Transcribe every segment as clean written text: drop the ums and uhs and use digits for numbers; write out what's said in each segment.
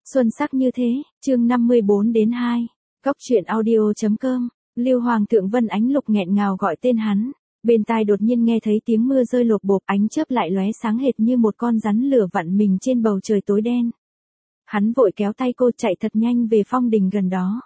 Xuân sắc như thế, chương 54 đến 2. Cóc truyện audio.com. Lưu Hoàng thượng Vân Ánh Lục nghẹn ngào gọi tên hắn. Bên tai đột nhiên nghe thấy tiếng mưa rơi lộp bộp, ánh chớp lại lóe sáng hệt như một con rắn lửa vặn mình trên bầu trời tối đen. Hắn vội kéo tay cô chạy thật nhanh về phong đình gần đó.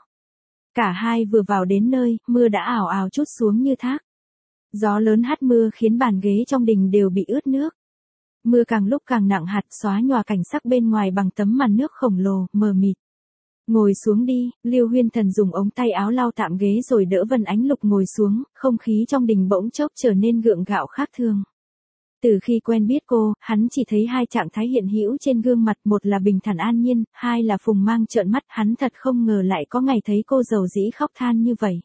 Cả hai vừa vào đến nơi, mưa đã ào ào trút xuống như thác. Gió lớn hắt mưa khiến bàn ghế trong đình đều bị ướt nước. Mưa càng lúc càng nặng hạt, xóa nhòa cảnh sắc bên ngoài bằng tấm màn nước khổng lồ, mờ mịt. Ngồi xuống đi, Lưu Huyên Thần dùng ống tay áo lau tạm ghế rồi đỡ Vân Ánh Lục ngồi xuống, không khí trong đình bỗng chốc trở nên gượng gạo khác thường. Từ khi quen biết cô, hắn chỉ thấy hai trạng thái hiện hữu trên gương mặt, một là bình thản an nhiên, hai là phùng mang trợn mắt, hắn thật không ngờ lại có ngày thấy cô dầu dĩ khóc than như vậy.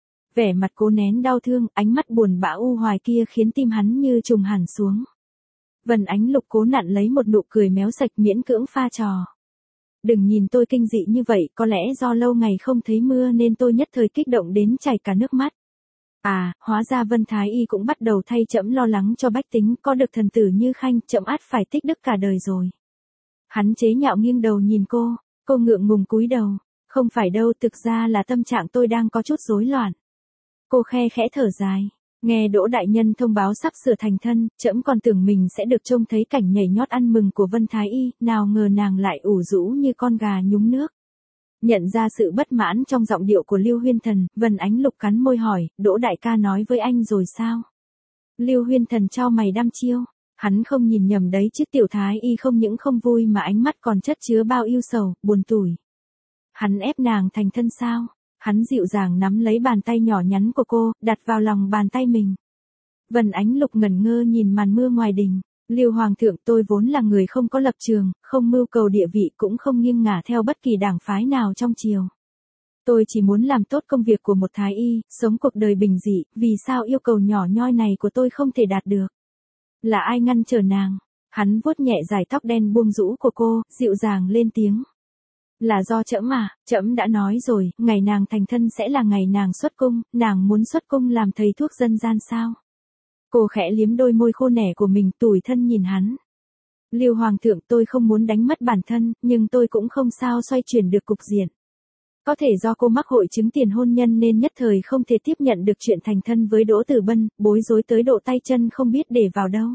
Vẻ mặt cố nén đau thương, ánh mắt buồn bã u hoài kia khiến tim hắn như trùng hẳn xuống. Vân Ánh Lục cố nặn lấy một nụ cười méo sạch miễn cưỡng pha trò. Đừng nhìn tôi kinh dị như vậy, có lẽ do lâu ngày không thấy mưa nên tôi nhất thời kích động đến chảy cả nước mắt. À, hóa ra Vân Thái Y cũng bắt đầu thay trẫm lo lắng cho bách tính, có được thần tử như Khanh, trẫm ắt phải tích đức cả đời rồi. Hắn chế nhạo nghiêng đầu nhìn cô ngượng ngùng cúi đầu. Không phải đâu, thực ra là tâm trạng tôi đang có chút rối loạn. Cô khe khẽ thở dài. Nghe Đỗ đại nhân thông báo sắp sửa thành thân, trẫm còn tưởng mình sẽ được trông thấy cảnh nhảy nhót ăn mừng của Vân Thái Y, nào ngờ nàng lại ủ rũ như con gà nhúng nước. Nhận ra sự bất mãn trong giọng điệu của Lưu Huyên Thần, Vân Ánh Lục cắn môi hỏi, Đỗ đại ca nói với anh rồi sao? Lưu Huyên Thần chau mày đăm chiêu, hắn không nhìn nhầm đấy chứ, tiểu Thái Y không những không vui mà ánh mắt còn chất chứa bao ưu sầu, buồn tủi. Hắn ép nàng thành thân sao? Hắn dịu dàng nắm lấy bàn tay nhỏ nhắn của cô, đặt vào lòng bàn tay mình. Vân Ánh Lục ngẩn ngơ nhìn màn mưa ngoài đình. Lưu Hoàng thượng, tôi vốn là người không có lập trường, không mưu cầu địa vị, cũng không nghiêng ngả theo bất kỳ đảng phái nào trong triều. Tôi chỉ muốn làm tốt công việc của một thái y, sống cuộc đời bình dị, vì sao yêu cầu nhỏ nhoi này của tôi không thể đạt được? Là ai ngăn trở nàng? Hắn vuốt nhẹ dải tóc đen buông rũ của cô, dịu dàng lên tiếng. Là do trẫm à, trẫm đã nói rồi, ngày nàng thành thân sẽ là ngày nàng xuất cung, nàng muốn xuất cung làm thầy thuốc dân gian sao? Cô khẽ liếm đôi môi khô nẻ của mình, tủi thân nhìn hắn. Lưu Hoàng thượng, tôi không muốn đánh mất bản thân, nhưng tôi cũng không sao xoay chuyển được cục diện. Có thể do cô mắc hội chứng tiền hôn nhân nên nhất thời không thể tiếp nhận được chuyện thành thân với Đỗ Tử Bân, bối rối tới độ tay chân không biết để vào đâu.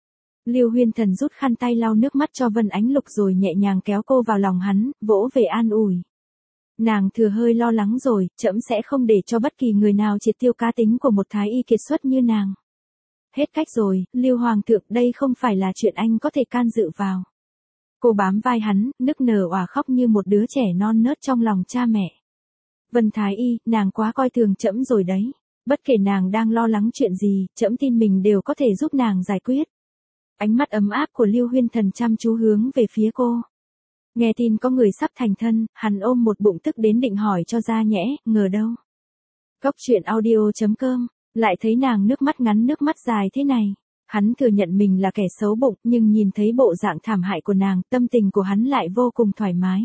Lưu Huyên Thần rút khăn tay lau nước mắt cho Vân Ánh Lục rồi nhẹ nhàng kéo cô vào lòng hắn, vỗ về an ủi. Nàng thừa hơi lo lắng rồi, trẫm sẽ không để cho bất kỳ người nào triệt tiêu cá tính của một thái y kiệt xuất như nàng. Hết cách rồi, Lưu Hoàng thượng, đây không phải là chuyện anh có thể can dự vào. Cô bám vai hắn, nức nở òa khóc như một đứa trẻ non nớt trong lòng cha mẹ. Vân Thái Y, nàng quá coi thường trẫm rồi đấy. Bất kể nàng đang lo lắng chuyện gì, trẫm tin mình đều có thể giúp nàng giải quyết. Ánh mắt ấm áp của Lưu Huyên Thần chăm chú hướng về phía cô. Nghe tin có người sắp thành thân, hắn ôm một bụng tức đến định hỏi cho ra nhẽ, ngờ đâu. Cóc truyện audio.com. Lại thấy nàng nước mắt ngắn nước mắt dài thế này. Hắn thừa nhận mình là kẻ xấu bụng, nhưng nhìn thấy bộ dạng thảm hại của nàng, tâm tình của hắn lại vô cùng thoải mái.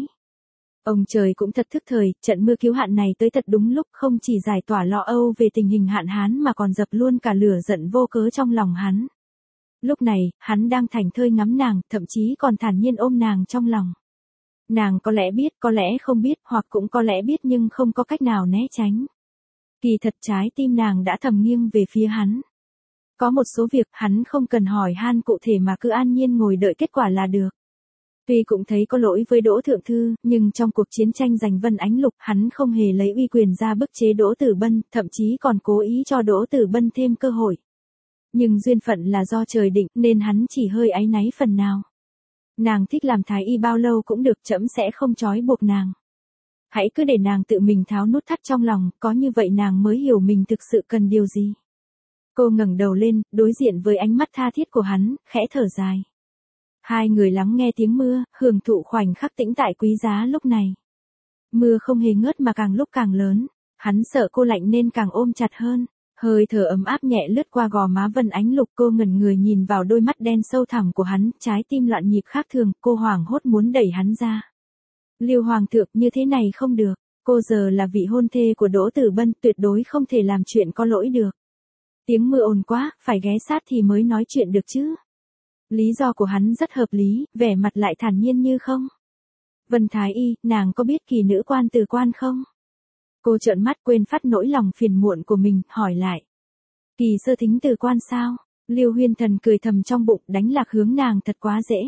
Ông trời cũng thật thức thời, trận mưa cứu hạn này tới thật đúng lúc, không chỉ giải tỏa lo âu về tình hình hạn hán mà còn dập luôn cả lửa giận vô cớ trong lòng hắn. Lúc này, hắn đang thảnh thơi ngắm nàng, thậm chí còn thản nhiên ôm nàng trong lòng. Nàng có lẽ biết, có lẽ không biết, hoặc cũng có lẽ biết nhưng không có cách nào né tránh. Kỳ thật trái tim nàng đã thầm nghiêng về phía hắn. Có một số việc hắn không cần hỏi han cụ thể mà cứ an nhiên ngồi đợi kết quả là được. Tuy cũng thấy có lỗi với Đỗ Thượng Thư, nhưng trong cuộc chiến tranh giành Vân Ánh Lục hắn không hề lấy uy quyền ra bức chế Đỗ Tử Bân, thậm chí còn cố ý cho Đỗ Tử Bân thêm cơ hội. Nhưng duyên phận là do trời định nên hắn chỉ hơi áy náy phần nào. Nàng thích làm thái y bao lâu cũng được, trẫm sẽ không trói buộc nàng. Hãy cứ để nàng tự mình tháo nút thắt trong lòng, có như vậy nàng mới hiểu mình thực sự cần điều gì. Cô ngẩng đầu lên, đối diện với ánh mắt tha thiết của hắn, khẽ thở dài. Hai người lắng nghe tiếng mưa, hưởng thụ khoảnh khắc tĩnh tại quý giá lúc này. Mưa không hề ngớt mà càng lúc càng lớn, hắn sợ cô lạnh nên càng ôm chặt hơn. Hơi thở ấm áp nhẹ lướt qua gò má Vân Ánh Lục, cô ngẩn người nhìn vào đôi mắt đen sâu thẳm của hắn, trái tim loạn nhịp khác thường, cô hoảng hốt muốn đẩy hắn ra. Lưu Hoàng thượng, như thế này không được, cô giờ là vị hôn thê của Đỗ Tử Bân, tuyệt đối không thể làm chuyện có lỗi được. Tiếng mưa ồn quá, phải ghé sát thì mới nói chuyện được chứ. Lý do của hắn rất hợp lý, vẻ mặt lại thản nhiên như không. Vân Thái Y, nàng có biết Kỳ nữ quan từ quan không? Cô trợn mắt quên phát nỗi lòng phiền muộn của mình, hỏi lại. Kỳ Sơ Thính từ quan sao? Lưu Huyên Thần cười thầm trong bụng, đánh lạc hướng nàng thật quá dễ.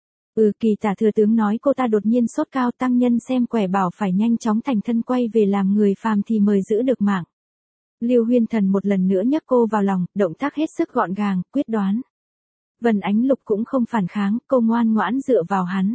Kỳ tả thừa tướng nói cô ta đột nhiên sốt cao, tăng nhân xem quẻ bảo phải nhanh chóng thành thân quay về làm người phàm thì mời giữ được mạng. Lưu Huyên Thần một lần nữa nhấc cô vào lòng, động tác hết sức gọn gàng, quyết đoán. Vân Ánh Lục cũng không phản kháng, cô ngoan ngoãn dựa vào hắn.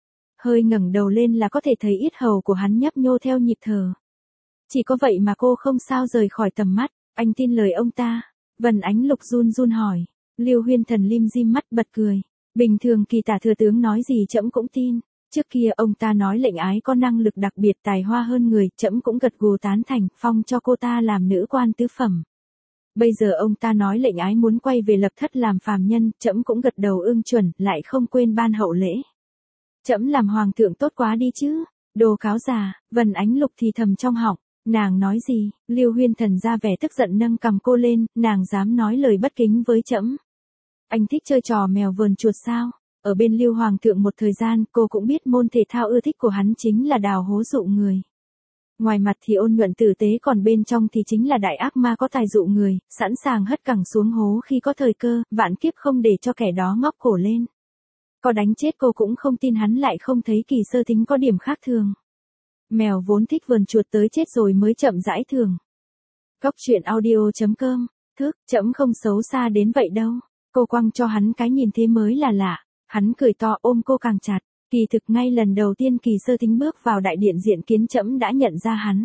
Hơi ngẩng đầu lên là có thể thấy yết hầu của hắn nhấp nhô theo nhịp thở. Chỉ có vậy mà cô không sao rời khỏi tầm mắt. Anh tin lời ông ta? Vân Ánh Lục run run hỏi. Lưu Huyên Thần lim dim mắt bật cười. Bình thường Kỳ tả thừa tướng nói gì trẫm cũng tin. Trước kia ông ta nói lệnh ái có năng lực đặc biệt tài hoa hơn người, trẫm cũng gật gù tán thành, phong cho cô ta làm nữ quan tứ phẩm. Bây giờ ông ta nói lệnh ái muốn quay về lập thất làm phàm nhân, trẫm cũng gật đầu ưng chuẩn, lại không quên ban hậu lễ. Trẫm làm hoàng thượng tốt quá đi chứ. Đồ cáo già. Vân Ánh Lục thì thầm trong họng. Nàng nói gì? Lưu Huyên Thần ra vẻ tức giận nâng cầm cô lên, nàng dám nói lời bất kính với trẫm. Anh thích chơi trò mèo vờn chuột sao? Ở bên Lưu Hoàng thượng một thời gian, cô cũng biết môn thể thao ưa thích của hắn chính là đào hố dụ người. Ngoài mặt thì ôn nhuận tử tế, còn bên trong thì chính là đại ác ma có tài dụ người, sẵn sàng hất cẳng xuống hố khi có thời cơ, vạn kiếp không để cho kẻ đó ngóc cổ lên. Có đánh chết cô cũng không tin hắn lại không thấy Kỳ Sơ Thính có điểm khác thường. Mèo vốn thích vờn chuột tới chết rồi mới chậm rãi thường. Góc truyện audio.com, trẫm không xấu xa đến vậy đâu. Cô quăng cho hắn cái nhìn thế mới là lạ. Hắn cười to ôm cô càng chặt. Kỳ thực ngay lần đầu tiên Kỳ Sơ Thính bước vào đại điện diện kiến trẫm đã nhận ra hắn.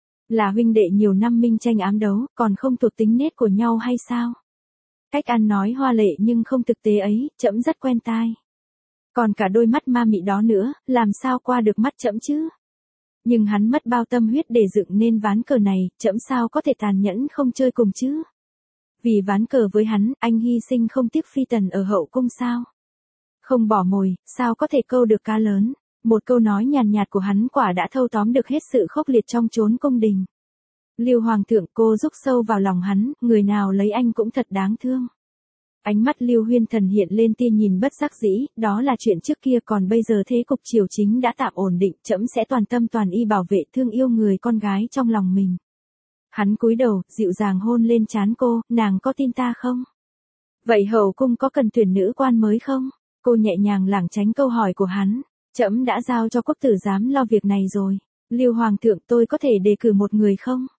Là huynh đệ nhiều năm minh tranh ám đấu, còn không thuộc tính nết của nhau hay sao? Cách ăn nói hoa lệ nhưng không thực tế ấy, trẫm rất quen tai. Còn cả đôi mắt ma mị đó nữa, làm sao qua được mắt trẫm chứ? Nhưng hắn mất bao tâm huyết để dựng nên ván cờ này, trẫm sao có thể tàn nhẫn không chơi cùng chứ? Vì ván cờ với hắn, anh hy sinh không tiếc phi tần ở hậu cung sao? Không bỏ mồi, sao có thể câu được cá lớn? Một câu nói nhàn nhạt của hắn quả đã thâu tóm được hết sự khốc liệt trong chốn cung đình. Lưu Hoàng thượng, cô rúc sâu vào lòng hắn, người nào lấy anh cũng thật đáng thương. Ánh mắt Lưu Huyên Thần hiện lên tia nhìn bất đắc dĩ, đó là chuyện trước kia, còn bây giờ thế cục triều chính đã tạm ổn định, trẫm sẽ toàn tâm toàn ý bảo vệ thương yêu người con gái trong lòng mình. Hắn cúi đầu, dịu dàng hôn lên trán cô, nàng có tin ta không? Vậy hậu cung có cần tuyển nữ quan mới không? Cô nhẹ nhàng lảng tránh câu hỏi của hắn. Trẫm đã giao cho quốc tử giám lo việc này rồi. Lưu Hoàng thượng, tôi có thể đề cử một người không?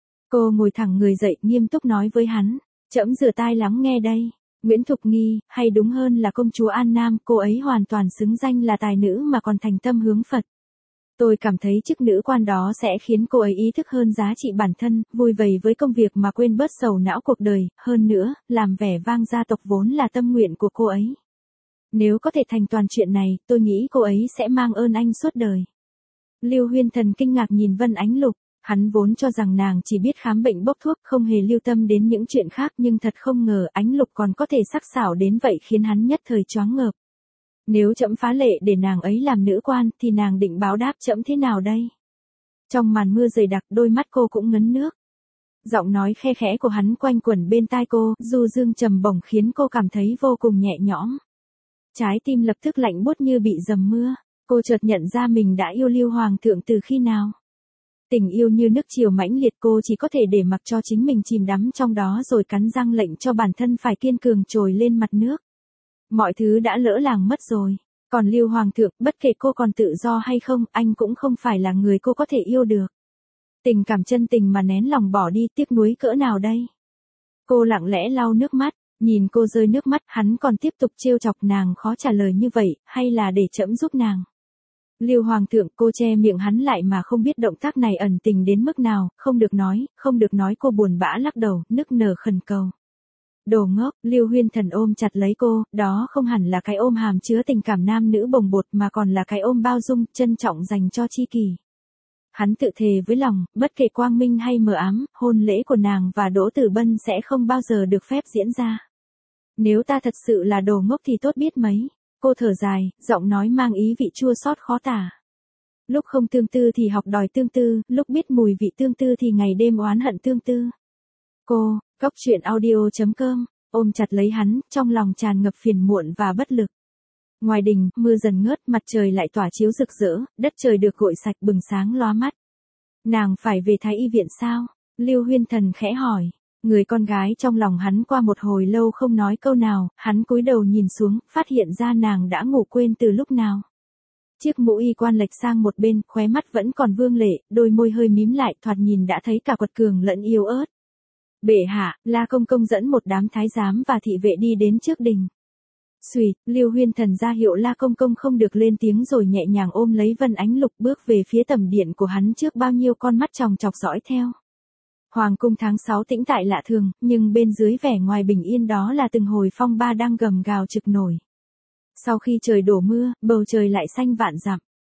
Cô ngồi thẳng người dậy, nghiêm túc nói với hắn. Trẫm rửa tai lắng nghe đây. Nguyễn Thục Nghi, hay đúng hơn là công chúa An Nam, cô ấy hoàn toàn xứng danh là tài nữ mà còn thành tâm hướng Phật. Tôi cảm thấy chức nữ quan đó sẽ khiến cô ấy ý thức hơn giá trị bản thân, vui vầy với công việc mà quên bớt sầu não cuộc đời, hơn nữa, làm vẻ vang gia tộc vốn là tâm nguyện của cô ấy. Nếu có thể thành toàn chuyện này, tôi nghĩ cô ấy sẽ mang ơn anh suốt đời. Lưu Huyên Thần kinh ngạc nhìn Vân Ánh Lục, hắn vốn cho rằng nàng chỉ biết khám bệnh bốc thuốc, không hề lưu tâm đến những chuyện khác, nhưng thật không ngờ Ánh Lục còn có thể sắc sảo đến vậy, khiến hắn nhất thời choáng ngợp. Nếu trẫm phá lệ để nàng ấy làm nữ quan, thì nàng định báo đáp trẫm thế nào đây? Trong màn mưa dày đặc, đôi mắt cô cũng ngấn nước. Giọng nói khe khẽ của hắn quanh quẩn bên tai cô, du dương trầm bổng khiến cô cảm thấy vô cùng nhẹ nhõm. Trái tim lập tức lạnh buốt như bị dầm mưa. Cô chợt nhận ra mình đã yêu Lưu Hoàng thượng từ khi nào. Tình yêu như nước triều mãnh liệt, cô chỉ có thể để mặc cho chính mình chìm đắm trong đó rồi cắn răng lệnh cho bản thân phải kiên cường trồi lên mặt nước. Mọi thứ đã lỡ làng mất rồi. Còn Lưu Hoàng thượng, bất kể cô còn tự do hay không, anh cũng không phải là người cô có thể yêu được. Tình cảm chân tình mà nén lòng bỏ đi, tiếc nuối cỡ nào đây? Cô lặng lẽ lau nước mắt, nhìn cô rơi nước mắt, hắn còn tiếp tục trêu chọc nàng khó trả lời như vậy, hay là để trẫm giúp nàng? Lưu Hoàng thượng, cô che miệng hắn lại mà không biết động tác này ẩn tình đến mức nào, không được nói, không được nói, cô buồn bã lắc đầu, nức nở khẩn cầu. Đồ ngốc, Lưu Huyên Thần ôm chặt lấy cô, đó không hẳn là cái ôm hàm chứa tình cảm nam nữ bồng bột mà còn là cái ôm bao dung, trân trọng dành cho tri kỷ. Hắn tự thề với lòng, bất kể quang minh hay mờ ám, hôn lễ của nàng và Đỗ Tử Bân sẽ không bao giờ được phép diễn ra. Nếu ta thật sự là đồ ngốc thì tốt biết mấy. Cô thở dài, giọng nói mang ý vị chua xót khó tả. Lúc không tương tư thì học đòi tương tư, lúc biết mùi vị tương tư thì ngày đêm oán hận tương tư. Cô, góc truyện audio.com, ôm chặt lấy hắn, trong lòng tràn ngập phiền muộn và bất lực. Ngoài đình, mưa dần ngớt, mặt trời lại tỏa chiếu rực rỡ, đất trời được gội sạch bừng sáng lóa mắt. Nàng phải về Thái y viện sao? Lưu Huyên Thần khẽ hỏi. Người con gái trong lòng hắn qua một hồi lâu không nói câu nào, hắn cúi đầu nhìn xuống, phát hiện ra nàng đã ngủ quên từ lúc nào. Chiếc mũ y quan lệch sang một bên, khóe mắt vẫn còn vương lệ, đôi môi hơi mím lại, thoạt nhìn đã thấy cả quật cường lẫn yếu ớt. Bệ hạ, La Công Công dẫn một đám thái giám và thị vệ đi đến trước đình. Xuỵt, Lưu Huyên Thần ra hiệu La Công Công không được lên tiếng rồi nhẹ nhàng ôm lấy Vân Ánh Lục bước về phía tầm điện của hắn trước bao nhiêu con mắt chòng chọc dõi theo. Hoàng cung tháng 6 tĩnh tại lạ thường, nhưng bên dưới vẻ ngoài bình yên đó là từng hồi phong ba đang gầm gào trực nổi. Sau khi trời đổ mưa, bầu trời lại xanh vạn dặm.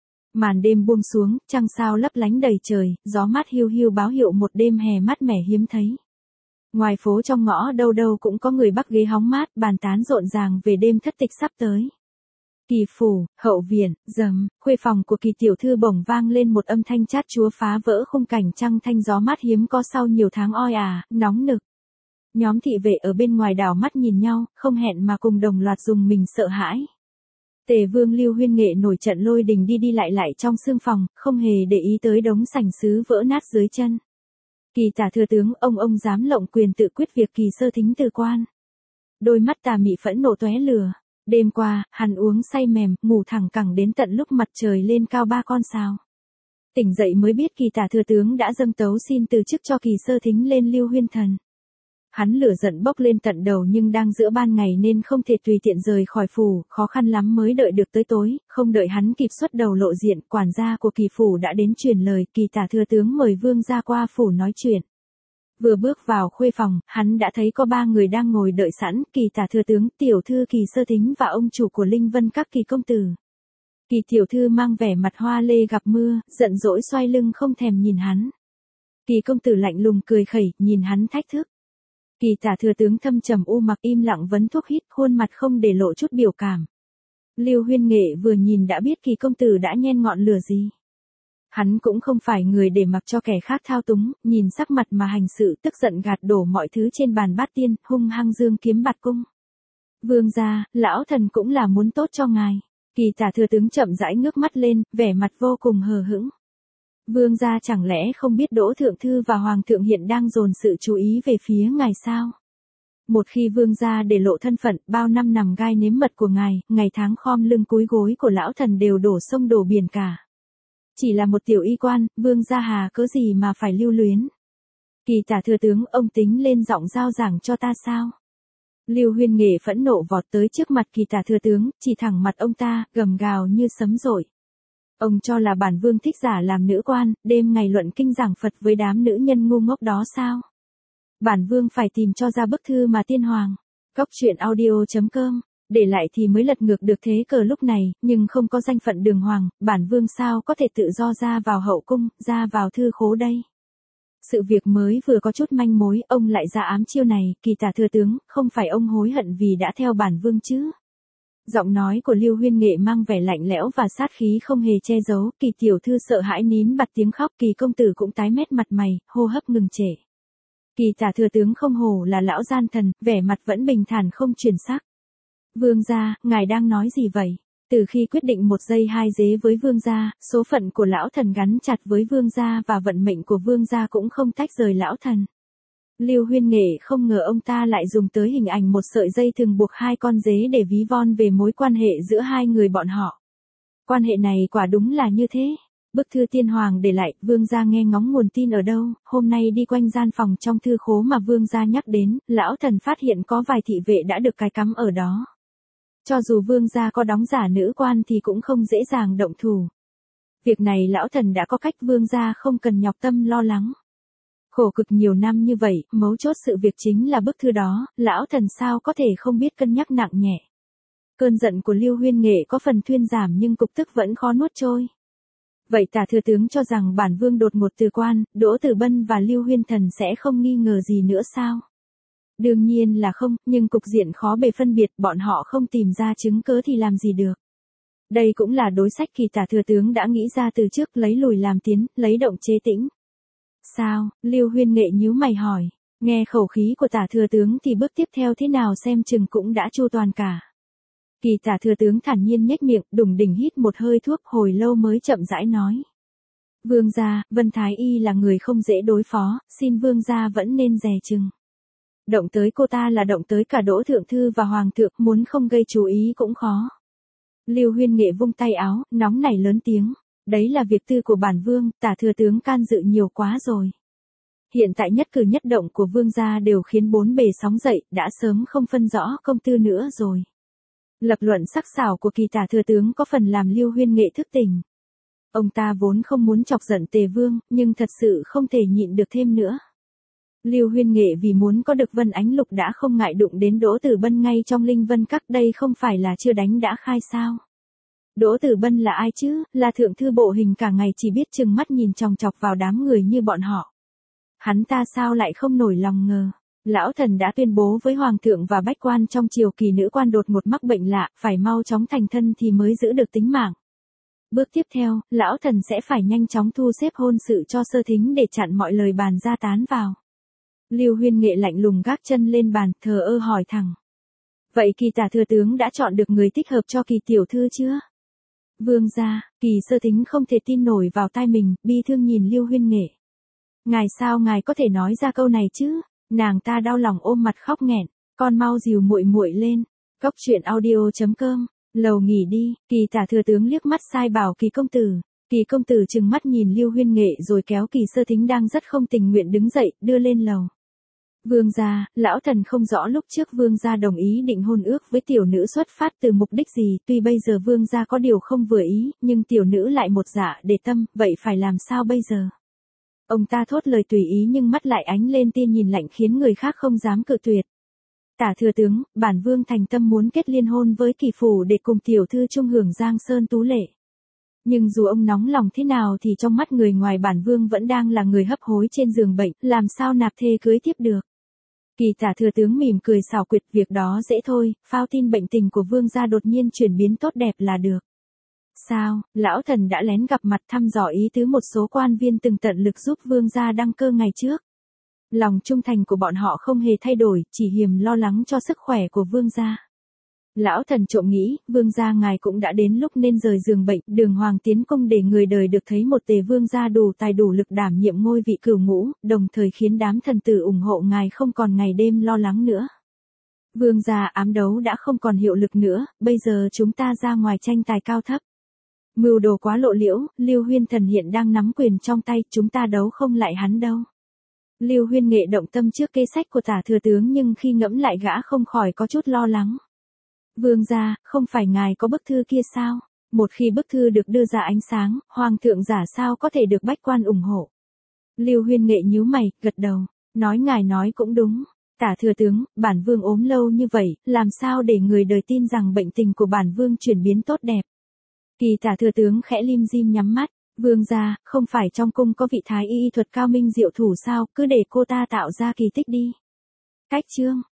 Màn đêm buông xuống, trăng sao lấp lánh đầy trời, gió mát hiu hiu báo hiệu một đêm hè mát mẻ hiếm thấy. Ngoài phố trong ngõ đâu đâu cũng có người bắc ghế hóng mát, bàn tán rộn ràng về đêm thất tịch sắp tới. Kỳ phủ, hậu viện, khuê phòng của Kỳ tiểu thư bỗng vang lên một âm thanh chát chúa phá vỡ khung cảnh trăng thanh gió mát hiếm có sau nhiều tháng oi ả, nóng nực. Nhóm thị vệ ở bên ngoài đảo mắt nhìn nhau, không hẹn mà cùng đồng loạt dùng mình sợ hãi. Tề Vương Lưu Huyên Nghệ nổi trận lôi đình đi đi lại trong sương phòng, không hề để ý tới đống sành sứ vỡ nát dưới chân. Kỳ tả thừa tướng, ông dám lộng quyền tự quyết việc Kỳ sơ thính từ quan. Đôi mắt tà mị phẫn nộ tóe lửa. Đêm qua, hắn uống say mềm, ngủ thẳng cẳng đến tận lúc mặt trời lên cao 3 con sao. Tỉnh dậy mới biết Kỳ tả thừa tướng đã dâng tấu xin từ chức cho Kỳ sơ thính lên Lưu Huyên Thần. Hắn lửa giận bốc lên tận đầu nhưng đang giữa ban ngày nên không thể tùy tiện rời khỏi phủ, khó khăn lắm mới đợi được tới tối, không đợi hắn kịp xuất đầu lộ diện, quản gia của Kỳ phủ đã đến truyền lời, Kỳ tả thừa tướng mời vương gia qua phủ nói chuyện. Vừa bước vào khuê phòng, hắn đã thấy có 3 người đang ngồi đợi sẵn, Kỳ tả thừa tướng, tiểu thư Kỳ sơ thính và ông chủ của Linh Vân các Kỳ công tử. Kỳ tiểu thư mang vẻ mặt hoa lê gặp mưa, giận dỗi xoay lưng không thèm nhìn hắn. Kỳ công tử lạnh lùng cười khẩy, nhìn hắn thách thức. Kỳ tả thừa tướng thâm trầm u mặc im lặng vấn thuốc hít, khuôn mặt không để lộ chút biểu cảm. Lưu Huyên Nghệ vừa nhìn đã biết Kỳ công tử đã nhen ngọn lửa gì. Hắn cũng không phải người để mặc cho kẻ khác thao túng, nhìn sắc mặt mà hành sự, tức giận gạt đổ mọi thứ trên bàn bát tiên, hung hăng dương kiếm bạt cung. Vương gia, lão thần cũng là muốn tốt cho ngài. Kỳ tả thừa tướng chậm rãi ngước mắt lên, vẻ mặt vô cùng hờ hững. Vương gia chẳng lẽ không biết Đỗ Thượng Thư và Hoàng thượng hiện đang dồn sự chú ý về phía ngài sao? Một khi vương gia để lộ thân phận, bao năm nằm gai nếm mật của ngài, ngày tháng khom lưng cúi gối của lão thần đều đổ sông đổ biển cả. Chỉ là một tiểu y quan, vương gia hà cớ gì mà phải lưu luyến. Kỳ tả thừa tướng, ông tính lên giọng giao giảng cho ta sao? Lưu Huyên Nghệ phẫn nộ vọt tới trước mặt Kỳ tả thừa tướng, chỉ thẳng mặt ông ta, gầm gào như sấm dội. Ông cho là bản vương thích giả làm nữ quan, đêm ngày luận kinh giảng Phật với đám nữ nhân ngu ngốc đó sao? Bản vương phải tìm cho ra bức thư mà tiên hoàng. Góc truyện audio.com, để lại thì mới lật ngược được thế cờ lúc này, nhưng không có danh phận đường hoàng, bản vương sao có thể tự do ra vào hậu cung, ra vào thư khố đây. Sự việc mới vừa có chút manh mối, ông lại ra ám chiêu này, Kỳ tả thừa tướng, không phải ông hối hận vì đã theo bản vương chứ? Giọng nói của Lưu Huyên Nghệ mang vẻ lạnh lẽo và sát khí không hề che giấu, Kỳ tiểu thư sợ hãi nín bặt tiếng khóc, Kỳ công tử cũng tái mét mặt mày, hô hấp ngừng trệ. Kỳ tả thừa tướng không hổ là lão gian thần, vẻ mặt vẫn bình thản không chuyển sắc. Vương gia, ngài đang nói gì vậy? Từ khi quyết định 1 giây 2 dế với vương gia, số phận của lão thần gắn chặt với vương gia và vận mệnh của vương gia cũng không tách rời lão thần. Lưu Huyên Nghệ không ngờ ông ta lại dùng tới hình ảnh một sợi dây thường buộc 2 con dế để ví von về mối quan hệ giữa hai người bọn họ. Quan hệ này quả đúng là như thế. Bức thư tiên hoàng để lại, vương gia nghe ngóng nguồn tin ở đâu, hôm nay đi quanh gian phòng trong thư khố mà vương gia nhắc đến, lão thần phát hiện có vài thị vệ đã được cài cắm ở đó. Cho dù vương gia có đóng giả nữ quan thì cũng không dễ dàng động thủ. Việc này lão thần đã có cách, vương gia không cần nhọc tâm lo lắng. Khổ cực nhiều năm như vậy, mấu chốt sự việc chính là bức thư đó, lão thần sao có thể không biết cân nhắc nặng nhẹ. Cơn giận của Lưu Huyên Nghệ có phần thuyên giảm nhưng cục tức vẫn khó nuốt trôi. Vậy tả thừa tướng cho rằng bản vương đột ngột từ quan, Đỗ Tử Bân và Lưu Huyên Thần sẽ không nghi ngờ gì nữa sao? Đương nhiên là không, nhưng cục diện khó bề phân biệt, bọn họ không tìm ra chứng cớ thì làm gì được. Đây cũng là đối sách Kỳ tả thừa tướng đã nghĩ ra từ trước, lấy lùi làm tiến, lấy động chế tĩnh. Sao? Lưu Huyên Nghệ nhíu mày hỏi. Nghe khẩu khí của tả thừa tướng thì bước tiếp theo thế nào xem chừng cũng đã chu toàn cả. Kỳ tả thừa tướng thản nhiên nhếch miệng, đùng đỉnh hít một hơi thuốc, hồi lâu mới chậm rãi nói. Vương gia, Vân Thái Y là người không dễ đối phó, xin vương gia vẫn nên dè chừng. Động tới cô ta là động tới cả Đỗ thượng thư và hoàng thượng, muốn không gây chú ý cũng khó. Lưu Huyên Nghệ vung tay áo, nóng nảy lớn tiếng. Đấy là việc tư của bản vương, tả thừa tướng can dự nhiều quá rồi. Hiện tại nhất cử nhất động của vương gia đều khiến bốn bề sóng dậy, đã sớm không phân rõ công tư nữa rồi. Lập luận sắc sảo của kỳ tả thừa tướng có phần làm Lưu Huyên Nghệ thức tỉnh. Ông ta vốn không muốn chọc giận Tề Vương, nhưng thật sự không thể nhịn được thêm nữa. Lưu Huyên Nghệ vì muốn có được Vân Ánh Lục đã không ngại đụng đến Đỗ Tử Bân ngay trong Linh Vân Các, đây không phải là chưa đánh đã khai sao. Đỗ Tử Bân là ai chứ, là thượng thư bộ hình cả ngày chỉ biết trừng mắt nhìn chòng chọc vào đám người như bọn họ. Hắn ta sao lại không nổi lòng ngờ. Lão thần đã tuyên bố với hoàng thượng và bách quan trong triều kỳ nữ quan đột ngột mắc bệnh lạ, phải mau chóng thành thân thì mới giữ được tính mạng. Bước tiếp theo, lão thần sẽ phải nhanh chóng thu xếp hôn sự cho Sơ Thính để chặn mọi lời bàn ra tán vào. Lưu Huyên Nghệ lạnh lùng gác chân lên bàn, thờ ơ hỏi thẳng. Vậy kỳ tả thừa tướng đã chọn được người thích hợp cho kỳ tiểu thư chưa? Vương gia, Kỳ Sơ Thính không thể tin nổi vào tai mình, bi thương nhìn Lưu Huyên Nghệ. Ngài sao ngài có thể nói ra câu này chứ? Nàng ta đau lòng ôm mặt khóc nghẹn, con mau dìu muội muội lên. Cốc truyện audio.com, lầu nghỉ đi. Kỳ tả thừa tướng liếc mắt sai bảo Kỳ công tử. Kỳ công tử trừng mắt nhìn Lưu Huyên Nghệ rồi kéo Kỳ Sơ Thính đang rất không tình nguyện đứng dậy, đưa lên lầu. Vương gia, lão thần không rõ lúc trước vương gia đồng ý định hôn ước với tiểu nữ xuất phát từ mục đích gì, tuy bây giờ vương gia có điều không vừa ý, nhưng tiểu nữ lại một dạ để tâm, vậy phải làm sao bây giờ? Ông ta thốt lời tùy ý nhưng mắt lại ánh lên tia nhìn lạnh khiến người khác không dám cự tuyệt. Tả thừa tướng, bản vương thành tâm muốn kết liên hôn với Kỳ phủ để cùng tiểu thư chung hưởng Giang Sơn tú lệ. Nhưng dù ông nóng lòng thế nào thì trong mắt người ngoài bản vương vẫn đang là người hấp hối trên giường bệnh, làm sao nạp thê cưới tiếp được. Kỳ tả thừa tướng mỉm cười xảo quyệt, việc đó dễ thôi, phao tin bệnh tình của vương gia đột nhiên chuyển biến tốt đẹp là được. Sao, lão thần đã lén gặp mặt thăm dò ý tứ một số quan viên từng tận lực giúp vương gia đăng cơ ngày trước. Lòng trung thành của bọn họ không hề thay đổi, chỉ hiềm lo lắng cho sức khỏe của vương gia. Lão thần trộm nghĩ, vương gia ngài cũng đã đến lúc nên rời giường bệnh, đường hoàng tiến cung để người đời được thấy một Tề vương gia đủ tài đủ lực đảm nhiệm ngôi vị cửu ngũ, đồng thời khiến đám thần tử ủng hộ ngài không còn ngày đêm lo lắng nữa. Vương gia, ám đấu đã không còn hiệu lực nữa, bây giờ chúng ta ra ngoài tranh tài cao thấp. Mưu đồ quá lộ liễu, Lưu Huyên Thần hiện đang nắm quyền trong tay, chúng ta đấu không lại hắn đâu. Lưu Huyên Nghệ động tâm trước kế sách của tả thừa tướng nhưng khi ngẫm lại gã không khỏi có chút lo lắng. Vương gia, không phải ngài có bức thư kia sao? Một khi bức thư được đưa ra ánh sáng, hoàng thượng giả sao có thể được bách quan ủng hộ? Lưu Huyên Nghệ nhíu mày, gật đầu, nói ngài nói cũng đúng. Tả thừa tướng, bản vương ốm lâu như vậy, làm sao để người đời tin rằng bệnh tình của bản vương chuyển biến tốt đẹp? Kỳ tả thừa tướng khẽ lim dim nhắm mắt, vương gia, không phải trong cung có vị thái y thuật cao minh diệu thủ sao, cứ để cô ta tạo ra kỳ tích đi. Cách chương